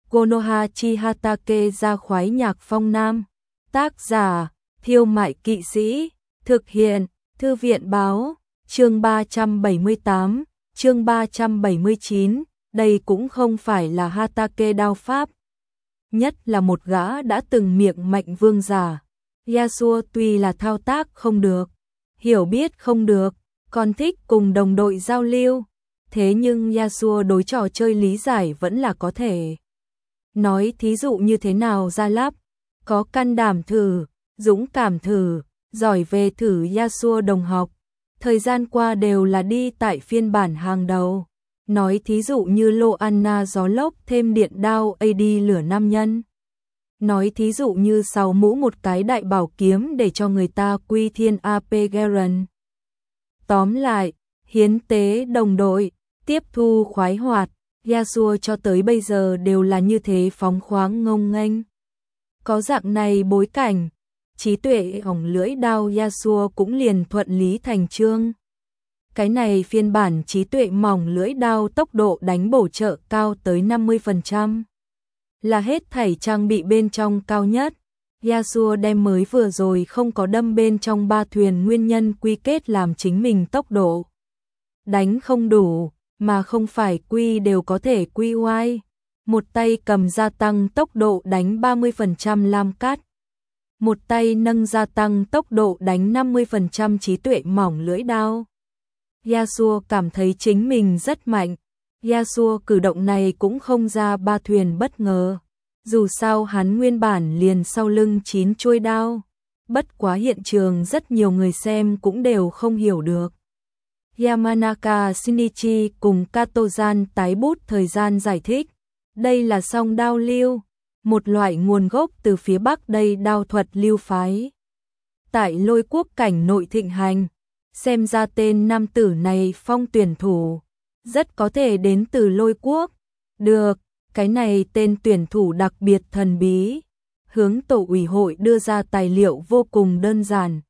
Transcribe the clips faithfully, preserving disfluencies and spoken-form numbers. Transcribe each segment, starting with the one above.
Konohachi Hatake ra khoái nhạc phong nam. Tác giả, Thiêu Mại Kỵ Sĩ. Thực hiện, Thư viện Báo. Chương ba trăm bảy mươi tám, chương ba trăm bảy mươi chín. Đây cũng không phải là Hatake đao pháp. Nhất là một gã đã từng miệng mạnh vương giả. Yasuo tuy là thao tác không được, hiểu biết không được, còn thích cùng đồng đội giao lưu. Thế nhưng Yasuo đối trò chơi lý giải vẫn là có thể. Nói thí dụ như thế nào ra lắp, có can đảm thử, dũng cảm thử, giỏi về thử. Yasuo đồng học, thời gian qua đều là đi tại phiên bản hàng đầu. Nói thí dụ như Lô Anna gió lốc thêm điện đao a đê lửa nam nhân. Nói thí dụ như sáu mũ một cái đại bảo kiếm để cho người ta quy thiên a pê Garen. Tóm lại, hiến tế đồng đội, tiếp thu khoái hoạt, Yasuo cho tới bây giờ đều là như thế phóng khoáng ngông nghênh. Có dạng này bối cảnh, trí tuệ hỏng lưỡi đao Yasuo cũng liền thuận lý thành chương. Cái này phiên bản trí tuệ mỏng lưỡi đao tốc độ đánh bổ trợ cao tới năm mươi phần trăm. Là hết thảy trang bị bên trong cao nhất. Yasuo đem mới vừa rồi không có đâm bên trong ba thuyền nguyên nhân quy kết làm chính mình tốc độ đánh không đủ, mà không phải quy đều có thể quy oai. Một tay cầm gia tăng tốc độ đánh ba mươi phần trăm lam cát. Một tay nâng gia tăng tốc độ đánh năm mươi phần trăm trí tuệ mỏng lưỡi đao. Yasuo cảm thấy chính mình rất mạnh. Yasuo cử động này cũng không ra ba thuyền bất ngờ. Dù sao hắn nguyên bản liền sau lưng chín chuôi đao. Bất quá hiện trường rất nhiều người xem cũng đều không hiểu được. Yamanaka Shinichi cùng Katozan tái bút thời gian giải thích. Đây là song đao lưu, một loại nguồn gốc từ phía Bắc đây đao thuật lưu phái. Tại Lôi Quốc cảnh nội thịnh hành, xem ra tên nam tử này phong tuyển thủ, rất có thể đến từ Lôi Quốc. Được, cái này tên tuyển thủ đặc biệt thần bí. Hướng tổ ủy hội đưa ra tài liệu vô cùng đơn giản.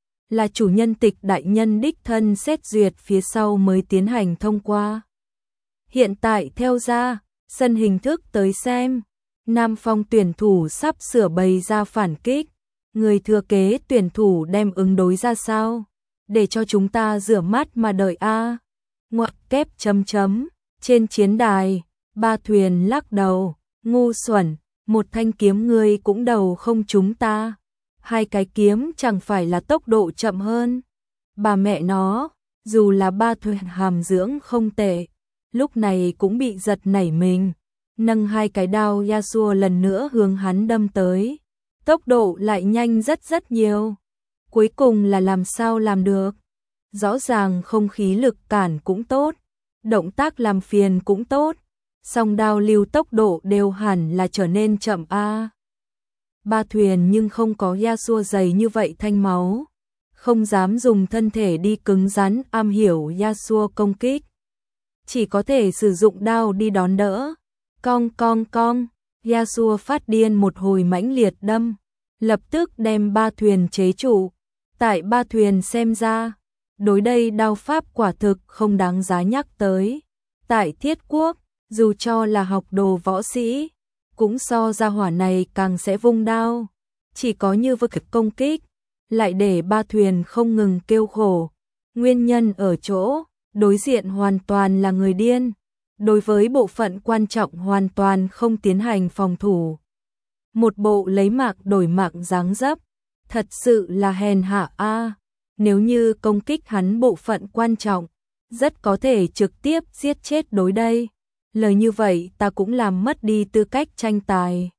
Là chủ nhân tịch đại nhân đích thân xét duyệt phía sau mới tiến hành thông qua. Hiện tại theo ra, sân hình thức tới xem, Nam Phong tuyển thủ sắp sửa bày ra phản kích. Người thừa kế tuyển thủ đem ứng đối ra sao? Để cho chúng ta rửa mắt mà đợi a. Ngoặc kép chấm chấm, trên chiến đài, ba thuyền lắc đầu, ngu xuẩn, một thanh kiếm ngươi cũng đầu không chúng ta. Hai cái kiếm chẳng phải là tốc độ chậm hơn. Bà mẹ nó, dù là ba thuyền hàm dưỡng không tệ, lúc này cũng bị giật nảy mình. Nâng hai cái đao Yasuo lần nữa hướng hắn đâm tới. Tốc độ lại nhanh rất rất nhiều. Cuối cùng là làm sao làm được? Rõ ràng không khí lực cản cũng tốt, động tác làm phiền cũng tốt, song đao lưu tốc độ đều hẳn là trở nên chậm a. Ba thuyền nhưng không có Yasuo dày như vậy thanh máu, không dám dùng thân thể đi cứng rắn am hiểu Yasuo công kích, chỉ có thể sử dụng đao đi đón đỡ. Cong cong cong, Yasuo phát điên một hồi mãnh liệt đâm, lập tức đem ba thuyền chế trụ. Tại ba thuyền xem ra, đối đây đao pháp quả thực không đáng giá nhắc tới. Tại Thiết Quốc, dù cho là học đồ võ sĩ, cũng so ra hỏa này càng sẽ vung đao. Chỉ có như vực công kích, lại để ba thuyền không ngừng kêu khổ. Nguyên nhân ở chỗ, đối diện hoàn toàn là người điên. Đối với bộ phận quan trọng hoàn toàn không tiến hành phòng thủ. Một bộ lấy mạng đổi mạng dáng dấp, thật sự là hèn hạ a. Nếu như công kích hắn bộ phận quan trọng, rất có thể trực tiếp giết chết đối đây. Lời như vậy ta cũng làm mất đi tư cách tranh tài.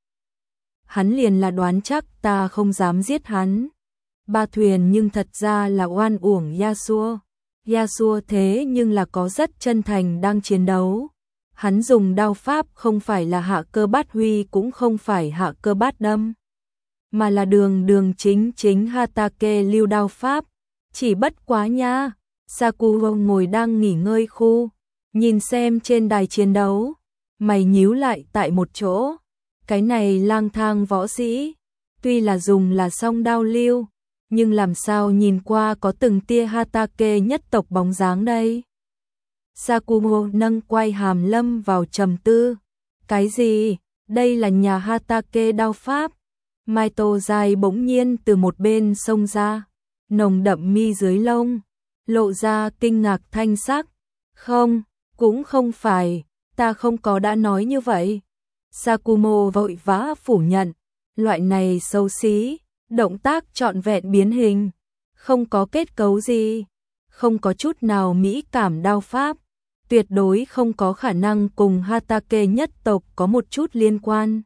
Hắn liền là đoán chắc ta không dám giết hắn. Ba thuyền nhưng thật ra là oan uổng Yasuo. Yasuo thế nhưng là có rất chân thành đang chiến đấu. Hắn dùng đao pháp không phải là hạ cơ bát huy cũng không phải hạ cơ bát đâm, mà là đường đường chính chính Hatake lưu đao pháp. Chỉ bất quá nha, Sakuho ngồi đang nghỉ ngơi khu, nhìn xem trên đài chiến đấu, mày nhíu lại tại một chỗ. Cái này lang thang võ sĩ, tuy là dùng là song đao lưu, nhưng làm sao nhìn qua có từng tia Hatake nhất tộc bóng dáng đây. Sakuho nâng quai hàm lâm vào trầm tư. Cái gì? Đây là nhà Hatake đao pháp. Mai Tô dài bỗng nhiên từ một bên xông ra, nồng đậm mi dưới lông, lộ ra kinh ngạc thanh sắc. Không, cũng không phải, ta không có đã nói như vậy. Sakumo vội vã phủ nhận, loại này xấu xí, động tác trọn vẹn biến hình, không có kết cấu gì, không có chút nào mỹ cảm đao pháp, tuyệt đối không có khả năng cùng Hatake nhất tộc có một chút liên quan.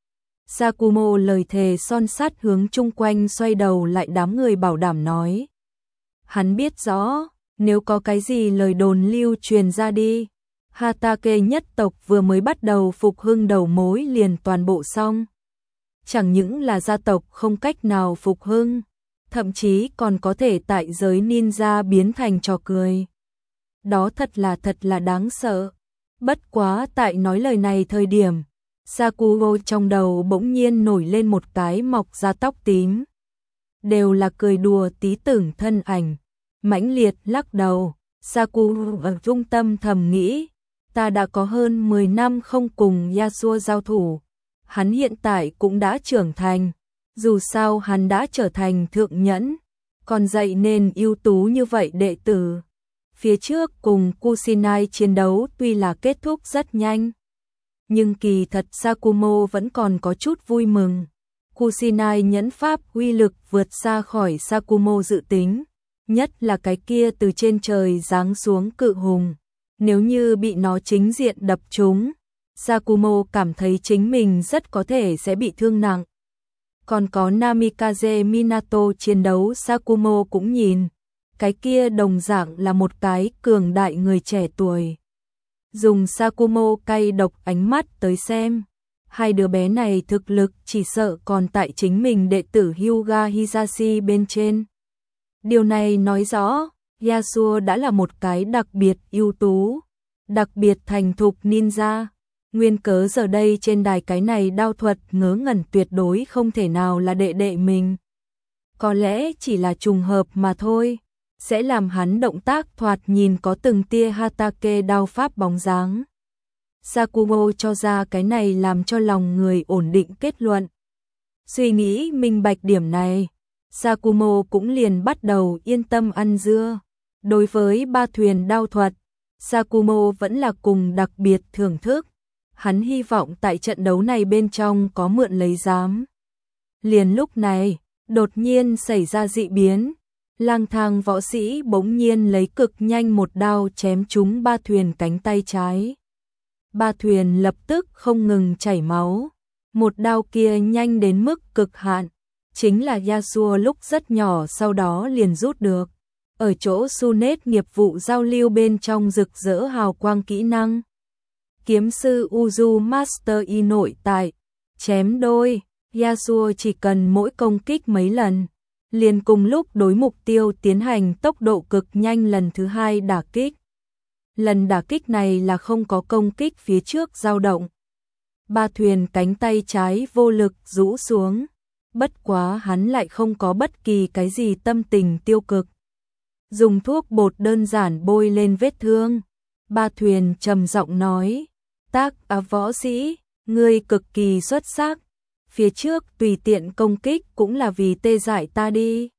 Sakumo lời thề son sắt hướng chung quanh xoay đầu lại đám người bảo đảm nói. Hắn biết rõ, nếu có cái gì lời đồn lưu truyền ra đi, Hatake nhất tộc vừa mới bắt đầu phục hưng đầu mối liền toàn bộ xong. Chẳng những là gia tộc không cách nào phục hưng, thậm chí còn có thể tại giới ninja biến thành trò cười. Đó thật là thật là đáng sợ. Bất quá tại nói lời này thời điểm, Sakugo trong đầu bỗng nhiên nổi lên một cái mọc ra tóc tím. Đều là cười đùa tí tưởng thân ảnh. Mãnh liệt lắc đầu, Sakugo ở trung tâm thầm nghĩ, ta đã có hơn mười năm không cùng Yasuo giao thủ. Hắn hiện tại cũng đã trưởng thành, dù sao hắn đã trở thành thượng nhẫn, còn dạy nên ưu tú như vậy đệ tử. Phía trước cùng Kusinai chiến đấu tuy là kết thúc rất nhanh, nhưng kỳ thật Sakumo vẫn còn có chút vui mừng. Kusinai nhẫn pháp uy lực vượt xa khỏi Sakumo dự tính, nhất là cái kia từ trên trời giáng xuống cự hùng. Nếu như bị nó chính diện đập trúng, Sakumo cảm thấy chính mình rất có thể sẽ bị thương nặng. Còn có Namikaze Minato chiến đấu Sakumo cũng nhìn, cái kia đồng dạng là một cái cường đại người trẻ tuổi. Dùng Sakumo cay độc ánh mắt tới xem, hai đứa bé này thực lực chỉ sợ còn tại chính mình đệ tử Hyuga Hisashi bên trên. Điều này nói rõ, Yasuo đã là một cái đặc biệt ưu tú, đặc biệt thành thục ninja. Nguyên cớ giờ đây trên đài cái này đao thuật ngớ ngẩn tuyệt đối không thể nào là đệ đệ mình. Có lẽ chỉ là trùng hợp mà thôi, sẽ làm hắn động tác thoạt nhìn có từng tia Hatake đao pháp bóng dáng. Sakumo cho ra cái này làm cho lòng người ổn định kết luận. Suy nghĩ minh bạch điểm này, Sakumo cũng liền bắt đầu yên tâm ăn dưa. Đối với ba thuyền đao thuật, Sakumo vẫn là cùng đặc biệt thưởng thức. Hắn hy vọng tại trận đấu này bên trong có mượn lấy giám. Liền lúc này, đột nhiên xảy ra dị biến. Lang thang võ sĩ bỗng nhiên lấy cực nhanh một đao chém trúng ba thuyền cánh tay trái. Ba thuyền lập tức không ngừng chảy máu. Một đao kia nhanh đến mức cực hạn. Chính là Yasuo lúc rất nhỏ sau đó liền rút được. Ở chỗ Sunet nghiệp vụ giao lưu bên trong rực rỡ hào quang kỹ năng. Kiếm sư Uzu Master Y nội tại, chém đôi, Yasuo chỉ cần mỗi công kích mấy lần, liền cùng lúc đối mục tiêu tiến hành tốc độ cực nhanh lần thứ hai đả kích. Lần đả kích này là không có công kích phía trước dao động. Ba thuyền cánh tay trái vô lực rũ xuống, bất quá hắn lại không có bất kỳ cái gì tâm tình tiêu cực. Dùng thuốc bột đơn giản bôi lên vết thương, ba thuyền trầm giọng nói. Tác á võ sĩ, ngươi cực kỳ xuất sắc, phía trước tùy tiện công kích cũng là vì tê dại ta đi.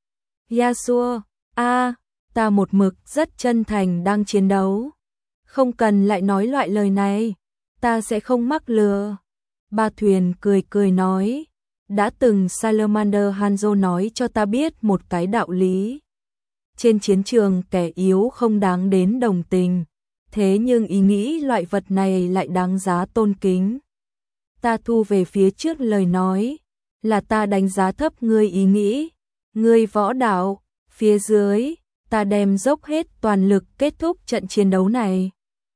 Yasuo, a, ta một mực rất chân thành đang chiến đấu, không cần lại nói loại lời này, ta sẽ không mắc lừa. Ba thuyền cười cười nói, đã từng Salamander Hanzo nói cho ta biết một cái đạo lý. Trên chiến trường kẻ yếu không đáng đến đồng tình. Thế nhưng ý nghĩ loại vật này lại đáng giá tôn kính. Ta thu về phía trước lời nói, là ta đánh giá thấp ngươi ý nghĩ, ngươi võ đạo, phía dưới, ta đem dốc hết toàn lực kết thúc trận chiến đấu này.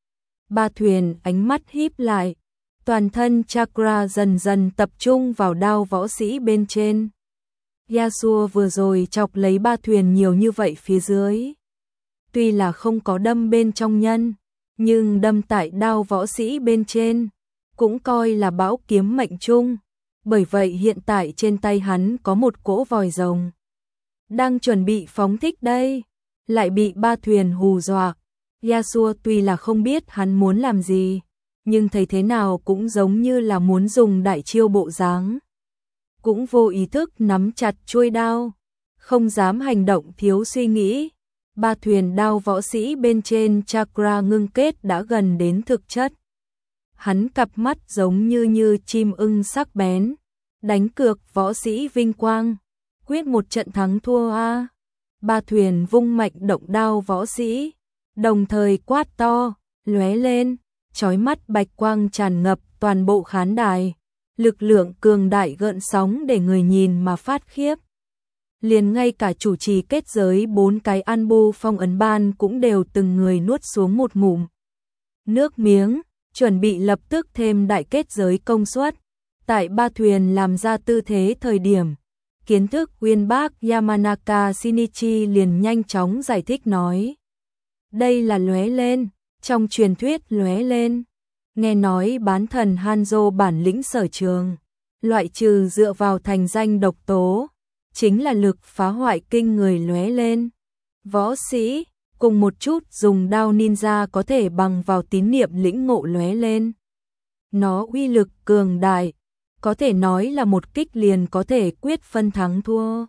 Ba thuyền ánh mắt híp lại, toàn thân chakra dần dần tập trung vào đao võ sĩ bên trên. Yasuo vừa rồi chọc lấy ba thuyền nhiều như vậy phía dưới. Tuy là không có đâm bên trong nhân, nhưng đâm tại đao võ sĩ bên trên, cũng coi là bão kiếm mệnh chung. Bởi vậy hiện tại trên tay hắn có một cỗ vòi rồng. Đang chuẩn bị phóng thích đây, lại bị ba thuyền hù dọa. Yasuo tuy là không biết hắn muốn làm gì, nhưng thấy thế nào cũng giống như là muốn dùng đại chiêu bộ dáng. Cũng vô ý thức nắm chặt chuôi đao, không dám hành động thiếu suy nghĩ. Ba thuyền đao võ sĩ bên trên chakra ngưng kết đã gần đến thực chất. Hắn cặp mắt giống như như chim ưng sắc bén, đánh cược võ sĩ vinh quang, quyết một trận thắng thua a. Ba thuyền vung mạnh động đao võ sĩ, đồng thời quát to, lóe lên, chói mắt bạch quang tràn ngập toàn bộ khán đài, lực lượng cường đại gợn sóng để người nhìn mà phát khiếp. Liền ngay cả chủ trì kết giới bốn cái an bu phong ấn ban cũng đều từng người nuốt xuống một ngụm nước miếng, chuẩn bị lập tức thêm đại kết giới công suất. Tại ba thuyền làm ra tư thế thời điểm, kiến thức uyên bác Yamanaka Shinichi liền nhanh chóng giải thích nói. Đây là lóe lên, trong truyền thuyết lóe lên. Nghe nói bán thần Hanzo bản lĩnh sở trường, loại trừ dựa vào thành danh độc tố, chính là lực phá hoại kinh người lóe lên. Võ sĩ, cùng một chút dùng đao ninja có thể bằng vào tín niệm lĩnh ngộ lóe lên. Nó uy lực cường đại, có thể nói là một kích liền có thể quyết phân thắng thua.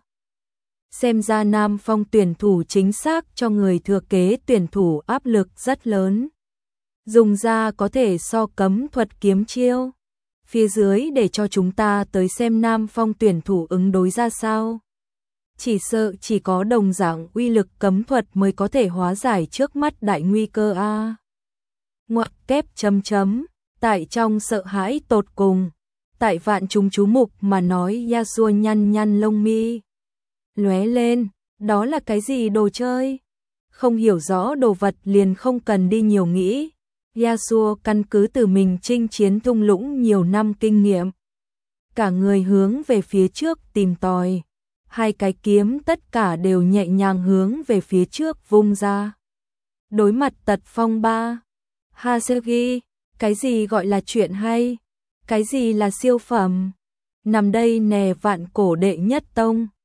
Xem ra Nam Phong tuyển thủ chính xác cho người thừa kế tuyển thủ áp lực rất lớn. Dùng ra có thể so cấm thuật kiếm chiêu. Phía dưới để cho chúng ta tới xem Nam Phong tuyển thủ ứng đối ra sao. Chỉ sợ chỉ có đồng dạng uy lực cấm thuật mới có thể hóa giải trước mắt đại nguy cơ a. Ngoặc kép chấm chấm, tại trong sợ hãi tột cùng, tại vạn chúng chú mục mà nói Yasuo nhăn nhăn lông mi. Lóe lên, đó là cái gì đồ chơi? Không hiểu rõ đồ vật liền không cần đi nhiều nghĩ. Yasuo căn cứ từ mình chinh chiến thung lũng nhiều năm kinh nghiệm. Cả người hướng về phía trước tìm tòi. Hai cái kiếm tất cả đều nhẹ nhàng hướng về phía trước vung ra. Đối mặt tật phong ba. Hasegi, cái gì gọi là chuyện hay? Cái gì là siêu phẩm? Nằm đây nè vạn cổ đệ nhất tông.